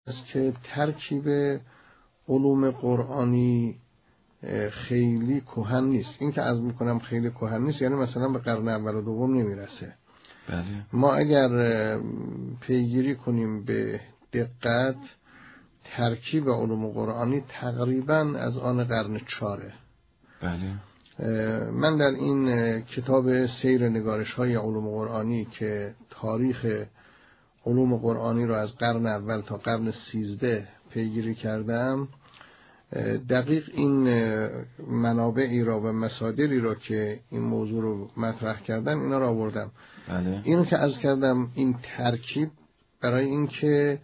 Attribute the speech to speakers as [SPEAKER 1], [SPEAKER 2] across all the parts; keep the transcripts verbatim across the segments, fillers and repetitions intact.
[SPEAKER 1] است که ترکیب علوم قرآنی خیلی کهن نیست. این که عرض میکنم خیلی کهن نیست یعنی مثلا به قرن اول و دوم نمیرسه.
[SPEAKER 2] بله.
[SPEAKER 1] ما اگر پیگیری کنیم به دقت ترکیب علوم قرآنی تقریبا از آن قرن چهاره.
[SPEAKER 2] بله.
[SPEAKER 1] من در این کتاب سیر نگارش های علوم قرآنی که تاریخ علوم قرآنی رو از قرن اول تا قرن سیزده پیگیری کردم، دقیق این منابعی را و مصادری را که این موضوع رو مطرح کردن اینا را آوردم.
[SPEAKER 2] بله.
[SPEAKER 1] اینو که عرض کردم این ترکیب برای این که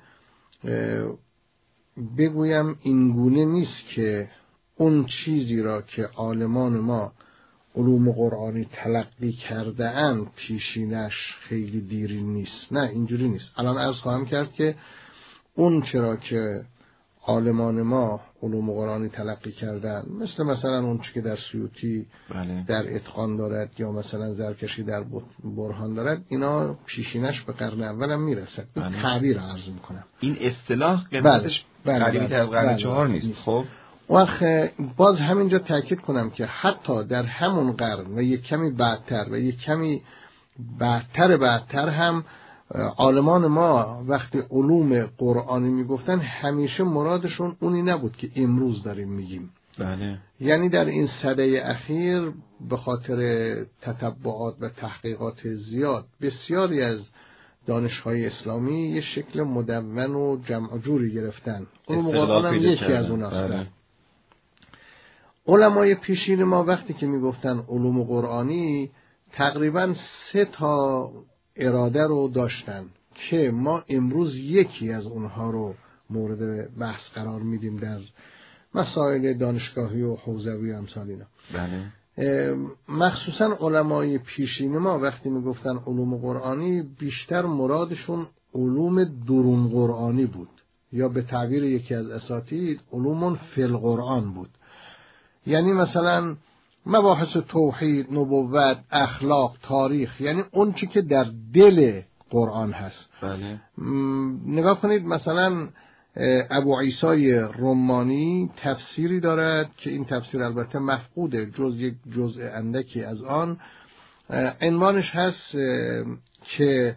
[SPEAKER 1] بگویم اینگونه نیست که اون چیزی را که عالمان ما علوم قرآنی تلقی کرده اند پیشینش خیلی دیری نیست، نه اینجوری نیست. الان عرض خواهم کرد که اون چرا که عالمان ما علوم قرآنی تلقی کردن مثل مثلا اون چی که در سیوطی
[SPEAKER 2] بله.
[SPEAKER 1] در اتقان دارد یا مثلا زرکشی در برهان دارد اینا پیشینش به قرن اول هم میرسد. این
[SPEAKER 2] بله.
[SPEAKER 1] تعبیر عرض میکنم.
[SPEAKER 2] این اصطلاح قدمتش قریبی تر قرن
[SPEAKER 1] بله.
[SPEAKER 2] چهار نیست.
[SPEAKER 1] نیست.
[SPEAKER 2] خب
[SPEAKER 1] وقت باز همینجا تاکید کنم که حتی در همون قرن و یک کمی بعدتر و یک کمی بعدتر بعدتر هم عالمان ما وقتی علوم قرآنی میگفتن همیشه مرادشون اونی نبود که امروز داریم میگیم.
[SPEAKER 2] بله.
[SPEAKER 1] یعنی در این سده اخیر به خاطر تتبعات و تحقیقات زیاد بسیاری از دانش‌های اسلامی یه شکل مدون و جمع جوری گرفتن. علوم قرآن هم یکی از اوناست. بله. علمای پیشین ما وقتی که میگفتن علوم قرآنی تقریبا سه تا اراده رو داشتن که ما امروز یکی از اونها رو مورد بحث قرار میدیم در مسائل دانشگاهی و حوزوی و امثال اینا.
[SPEAKER 2] بله.
[SPEAKER 1] مخصوصا علمای پیشین ما وقتی میگفتن علوم قرآنی بیشتر مرادشون علوم درون قرآنی بود یا به تعبیر یکی از اساتید علوم فی القرآن بود. یعنی مثلا مباحث توحید، نبوت، اخلاق، تاریخ، یعنی اون چی که در دل قرآن هست.
[SPEAKER 2] بله.
[SPEAKER 1] نگاه کنید مثلا ابو عیسی رمانی تفسیری دارد که این تفسیر البته مفقوده جز یک جزء اندکی از آن، عنوانش هست که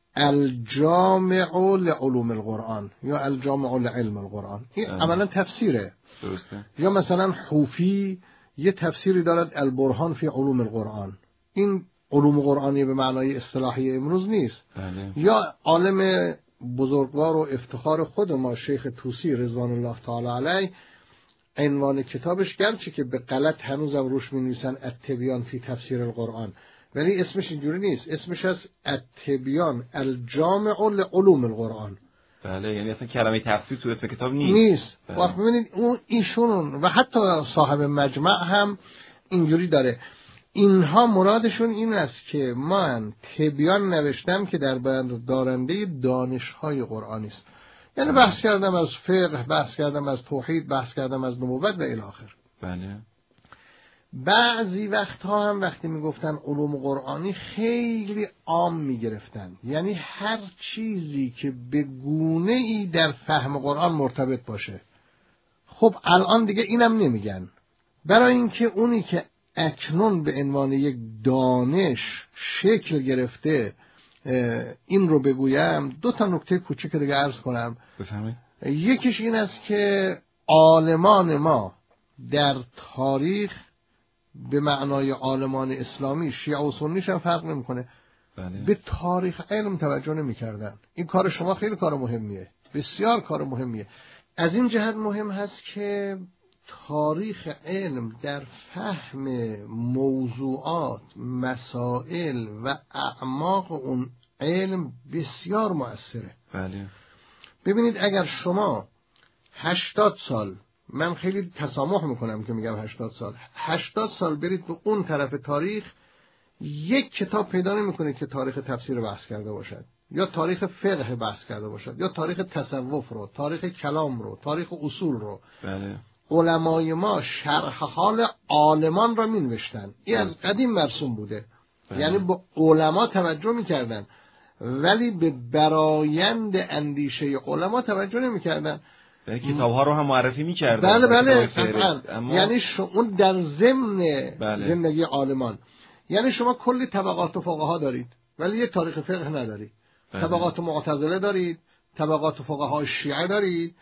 [SPEAKER 1] الجامع لعلوم القرآن یا الجامع لعلم القرآن. این عملا تفسیره.
[SPEAKER 2] درسته.
[SPEAKER 1] یا مثلا حوفی یه تفسیری دارد البرهان فی علوم القرآن. این علوم قرآنی به معنای اصطلاحی امروز نیست.
[SPEAKER 2] بله.
[SPEAKER 1] یا عالم بزرگوار و افتخار خود ما شیخ طوسی رضوان الله تعالی علیه عنوان کتابش گرچه که به غلط هنوزم روش می‌نویسن التبیان فی تفسیر القرآن ولی اسمش اینجوری نیست، اسمش از التبیان الجامع لعلوم القرآن.
[SPEAKER 2] بله. یعنی اصلا کلمه تفسیر تو اسم کتاب نیست.
[SPEAKER 1] نیست.
[SPEAKER 2] بله.
[SPEAKER 1] وقت ببینید اون ایشون و حتی صاحب مجمع هم اینجوری داره. اینها مرادشون این است که من تبیان نوشتم که در بردارنده دانش‌های قرآنی است. یعنی بحث کردم از فقه، بحث کردم از توحید، بحث کردم از نبوت و الی آخر.
[SPEAKER 2] بله.
[SPEAKER 1] بعضی وقتها هم وقتی میگفتن علوم قرآنی خیلی عام میگرفتن، یعنی هر چیزی که به گونه‌ای در فهم قرآن مرتبط باشه. خب الان دیگه اینم نمیگن، برای اینکه اونی که اکنون به عنوان یک دانش شکل گرفته این رو بگویم، دو تا نکته کوچیک دیگه عرض کنم.
[SPEAKER 2] بفرمایید.
[SPEAKER 1] یکیش این است که عالمان ما در تاریخ به معنای عالمان اسلامی شیعه و سنیش هم فرق نمیکنه.
[SPEAKER 2] بله.
[SPEAKER 1] به تاریخ علم توجه نمی‌کردن. این کار شما خیلی کار مهمیه، بسیار کار مهمیه. از این جهت مهم هست که تاریخ علم در فهم موضوعات، مسائل و اعماق اون علم بسیار مؤثره.
[SPEAKER 2] بله.
[SPEAKER 1] ببینید اگر شما هشتاد سال، من خیلی تسامح میکنم که میگم هشتاد سال، هشتاد سال برید به اون طرف تاریخ، یک کتاب پیدا نمیکنید که تاریخ تفسیر بحث کرده باشد، یا تاریخ فقه بحث کرده باشد، یا تاریخ تصوف رو، تاریخ کلام رو، تاریخ اصول رو.
[SPEAKER 2] بله.
[SPEAKER 1] علمای ما شرح حال عالمان را می نوشتن. این از قدیم مرسوم بوده.
[SPEAKER 2] بله.
[SPEAKER 1] یعنی با علما توجه می کردن. ولی به برایند اندیشه علما توجه نمی‌کردن.
[SPEAKER 2] کتاب‌ها رو هم معرفی می‌کردن.
[SPEAKER 1] بله بله قطعاً.
[SPEAKER 2] اما...
[SPEAKER 1] یعنی اون در ضمن
[SPEAKER 2] بله.
[SPEAKER 1] زندگی عالمان. یعنی شما کلی طبقات فقها دارید ولی یک تاریخ فقه ندارید. بله. طبقات معتزله دارید، طبقات فقهای شیعه دارید،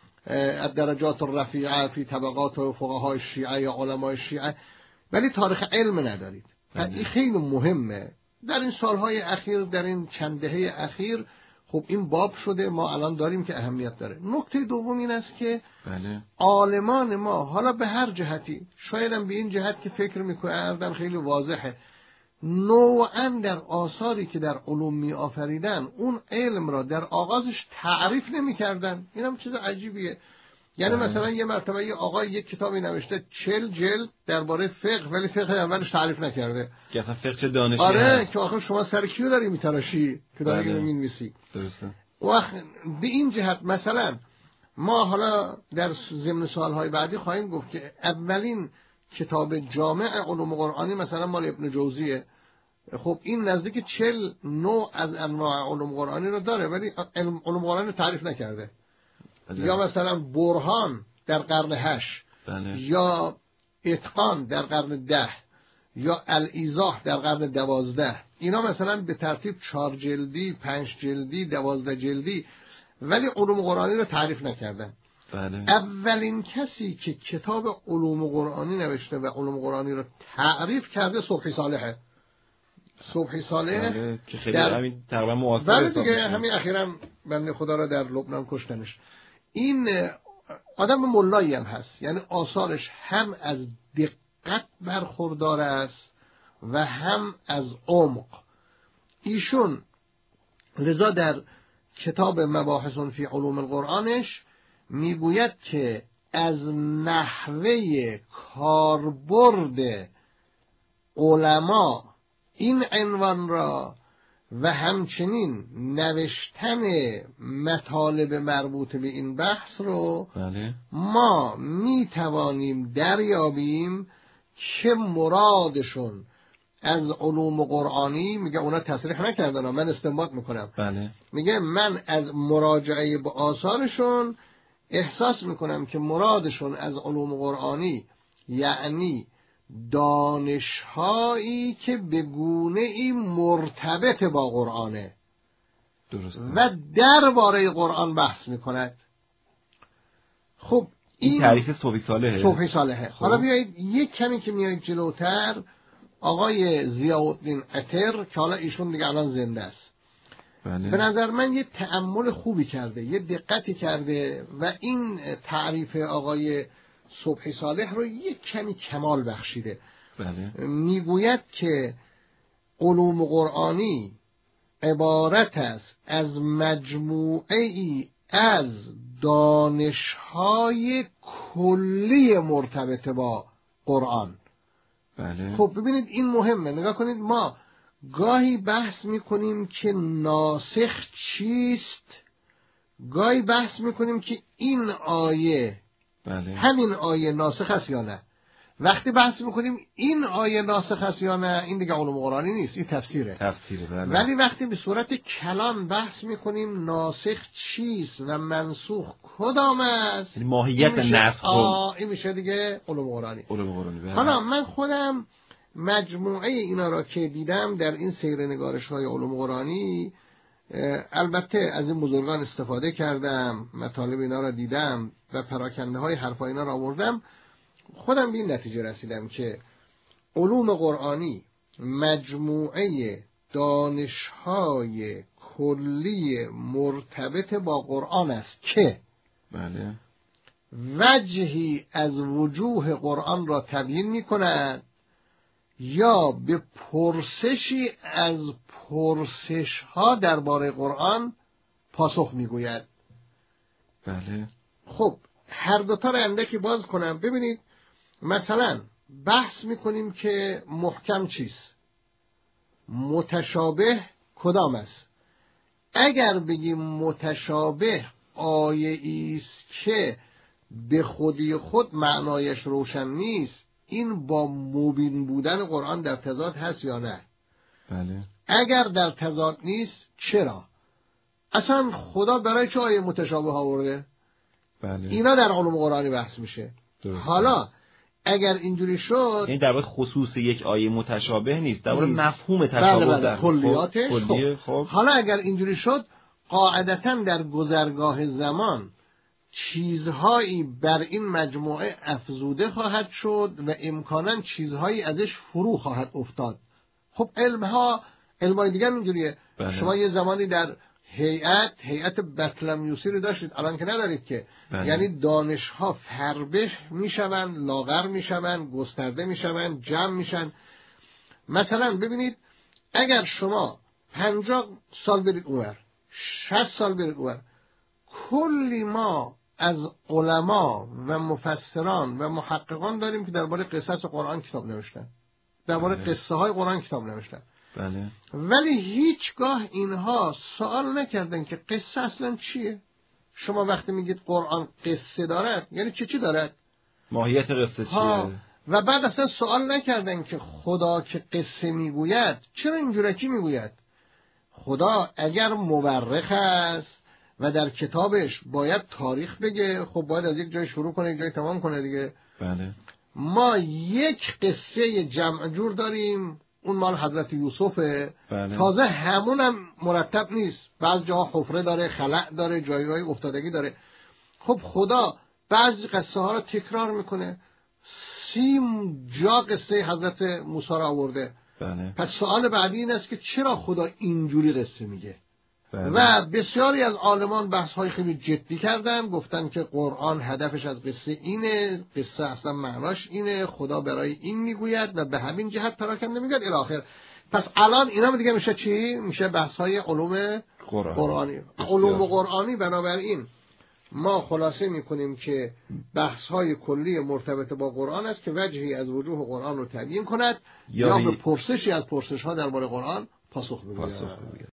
[SPEAKER 1] الدرجات الرفیعه فی طبقات فقهای شیعه یا علمای شیعه، ولی تاریخ علم ندارید. بله. این خیلی مهمه. در این سالهای اخیر، در این چند دهه اخیر خب این باب شده، ما الان داریم که اهمیت داره. نکته دوم این است که
[SPEAKER 2] بله.
[SPEAKER 1] عالمان ما حالا به هر جهتی، شاید هم به این جهت که فکر میکنن خیلی واضحه، نوعاً در آثاری که در علوم می آفریدن اون علم را در آغازش تعریف نمی کردن. این هم چیز عجیبیه. یعنی آه. مثلا یه مرتبه یه آقای یک کتابی نوشته چل جلد درباره فقه، ولی فقه اولش تعریف نکرده
[SPEAKER 2] که اصلا فقه چه دانشی
[SPEAKER 1] آره
[SPEAKER 2] هست.
[SPEAKER 1] که آخر شما سر کیو داری میتراشی که داری اینو مینویسی.
[SPEAKER 2] درسته.
[SPEAKER 1] وقت به این جهت مثلا ما حالا در ضمن سالهای بعدی خواهیم گفت که اولین کتاب جامع علوم قرآنی مثلا مال ابن جوزیه. خب این نزدیک چل نوع از انواع علوم قرآنی رو داره ولی علوم قرآنی رو تعریف نکرده. بله. یا مثلا برهان در قرن هشت،
[SPEAKER 2] بله.
[SPEAKER 1] یا اتقان در قرن ده، یا الایضاح در قرن دوازده. اینا مثلا به ترتیب چهار جلدی، پنج جلدی، دوازده جلدی، ولی علوم قرآنی رو تعریف نکردن.
[SPEAKER 2] بله.
[SPEAKER 1] اولین کسی که کتاب علوم قرآنی نوشته و علوم قرآنی رو تعریف کرده صبحی صالحه. صبحی صالح
[SPEAKER 2] بله. که خیلی در... همین تقریبا معاصر
[SPEAKER 1] بله دیگه، همین اخیراً بنده خدا را در لبنان کشتنش. این آدم ملایی هم هست، یعنی آثارش هم از دقت برخوردار است و هم از عمق. ایشون لذا در کتاب مباحث فی علوم القرآنش میگوید که از نحوه کاربرد علما این عنوان را و همچنین نوشتن مطالب مربوط به این بحث رو
[SPEAKER 2] بله.
[SPEAKER 1] ما می توانیم دریابیم که مرادشون از علوم قرآنی، میگه اونا تصریح نکردن، من استنباط میکنم،
[SPEAKER 2] بله.
[SPEAKER 1] میگه من از مراجعه به آثارشون احساس میکنم که مرادشون از علوم قرآنی یعنی دانش‌هایی که به گونه‌ای مرتبط با قرآنه.
[SPEAKER 2] درسته.
[SPEAKER 1] و درباره قرآن بحث میکند. خب این,
[SPEAKER 2] این تعریف صبحی صالحه.
[SPEAKER 1] صبحی صالحه. خب. حالا بیایید یک کمی که میایید جلوتر، آقای ضیاءالدین عطر که حالا ایشون دیگه الان زنده است،
[SPEAKER 2] بله.
[SPEAKER 1] به نظر من یه تأمل خوبی کرده، یه دقتی کرده و این تعریف آقای صبحی صالح رو یک کمی کمال بخشیده.
[SPEAKER 2] بله.
[SPEAKER 1] میگوید که علوم قرآنی عبارت است از مجموعه ای از دانش‌های کلی مرتبط با قرآن.
[SPEAKER 2] بله.
[SPEAKER 1] خب ببینید این مهمه. نگاه کنید، ما گاهی بحث میکنیم که ناسخ چیست، گاهی بحث میکنیم که این آیه
[SPEAKER 2] بله.
[SPEAKER 1] همین آیه ناسخ است یا نه. وقتی بحث میکنیم این آیه ناسخ است یا نه، این دیگه علوم قرآنی نیست، این تفسیره.
[SPEAKER 2] تفسیره بله.
[SPEAKER 1] ولی وقتی به صورت کلام بحث میکنیم ناسخ چیست و منسوخ کدام است،
[SPEAKER 2] ماهیت نسخ،
[SPEAKER 1] این میشه دیگه علوم قرآنی.
[SPEAKER 2] علوم قرآنی بله.
[SPEAKER 1] حالا من خودم مجموعه اینا را که دیدم در این سیر نگارش های علوم قرآنی، البته از این بزرگان استفاده کردم، مطالب اینا را دیدم و پراکنده های حرف اینا را آوردم، خودم به این نتیجه رسیدم که علوم قرآنی مجموعه دانش‌های کلی مرتبط با قرآن است که
[SPEAKER 2] بله.
[SPEAKER 1] وجهی از وجوه قرآن را تبیین می‌کند یا به پرسشی از پرسش‌ها درباره قرآن پاسخ می‌گوید.
[SPEAKER 2] بله.
[SPEAKER 1] خب هر دوتا را اندکی باز کنم. ببینید مثلا بحث میکنیم که محکم چیست، متشابه کدام است. اگر بگیم متشابه آیه ایست که به خودی خود معنایش روشن نیست، این با مبین بودن قرآن در تضاد هست یا نه؟
[SPEAKER 2] بله.
[SPEAKER 1] اگر در تضاد نیست چرا؟ اصلا خدا برای چه آیه متشابه آورده؟
[SPEAKER 2] بله.
[SPEAKER 1] اینا در علوم قرآنی بحث میشه.
[SPEAKER 2] درسته.
[SPEAKER 1] حالا اگر اینجوری شد،
[SPEAKER 2] این در واقع خصوص یک آیه متشابه نیست، در واقع
[SPEAKER 1] نیست.
[SPEAKER 2] مفهوم تشابه
[SPEAKER 1] بله بله.
[SPEAKER 2] در
[SPEAKER 1] کلیاتش.
[SPEAKER 2] خب. کلیه.
[SPEAKER 1] خب.
[SPEAKER 2] خب.
[SPEAKER 1] حالا اگر اینجوری شد، قاعدتاً در گذرگاه زمان چیزهایی بر این مجموعه افزوده خواهد شد و امکاناً چیزهایی ازش فرو خواهد افتاد. خب علمها علمای دیگه اینجوریه.
[SPEAKER 2] بله.
[SPEAKER 1] شما یه زمانی در هیئت هیئت بطلمیوسی رو داشتید، الان که ندارید که.
[SPEAKER 2] بله.
[SPEAKER 1] یعنی دانشها فربه میشون، لاغر میشون، گسترده میشون، جمع میشن. مثلا ببینید اگر شما پنجاه سال برید اونور، شصت سال برید اونور، کلی ما از علما و مفسران و محققان داریم که درباره قصص قرآن کتاب نوشتن، درباره
[SPEAKER 2] بله.
[SPEAKER 1] قصه های قرآن کتاب نوشتن.
[SPEAKER 2] بله.
[SPEAKER 1] ولی هیچگاه اینها سوال نکردن که قصه اصلا چیه. شما وقتی میگید قرآن قصه دارد، یعنی چی چی دارد؟
[SPEAKER 2] ماهیت قصه چیه؟
[SPEAKER 1] و بعد اصلا سوال نکردن که خدا که قصه میگوید چرا اینجورکی میگوید. خدا اگر مورخ است و در کتابش باید تاریخ بگه، خب باید از یک جای شروع کنه یک جای تمام کنه دیگه.
[SPEAKER 2] بله.
[SPEAKER 1] ما یک قصه جمع جور داریم، اون مال حضرت یوسفه.
[SPEAKER 2] بله.
[SPEAKER 1] تازه همونم مرتب نیست، بعض جاها حفره داره، خلأ داره، جایگاهی افتادگی داره. خب خدا بعضی قصه ها رو تکرار میکنه. سی جا قصه حضرت موسی را آورده.
[SPEAKER 2] بله.
[SPEAKER 1] پس سوال بعدی این است که چرا خدا اینجوری قصه میگه؟
[SPEAKER 2] بله.
[SPEAKER 1] و بسیاری از عالمان بحث های خیلی جدی کردن، گفتن که قرآن هدفش از قصه اینه، قصه اصلا معناش اینه، خدا برای این میگوید و به همین جهت پراکنده میگوید الی آخر. پس الان اینا دیگه میشه چی؟ میشه بحث های علوم
[SPEAKER 2] قرآن.
[SPEAKER 1] قرآنی. علوم قرآنی بنابراین ما خلاصه میکنیم که بحث های کلی مرتبط با قرآن است که وجهی از وجوه قرآن رو تبیین کند یا, یا به پرسشی از پرسش ها درباره قرآن پاسخ بگوید.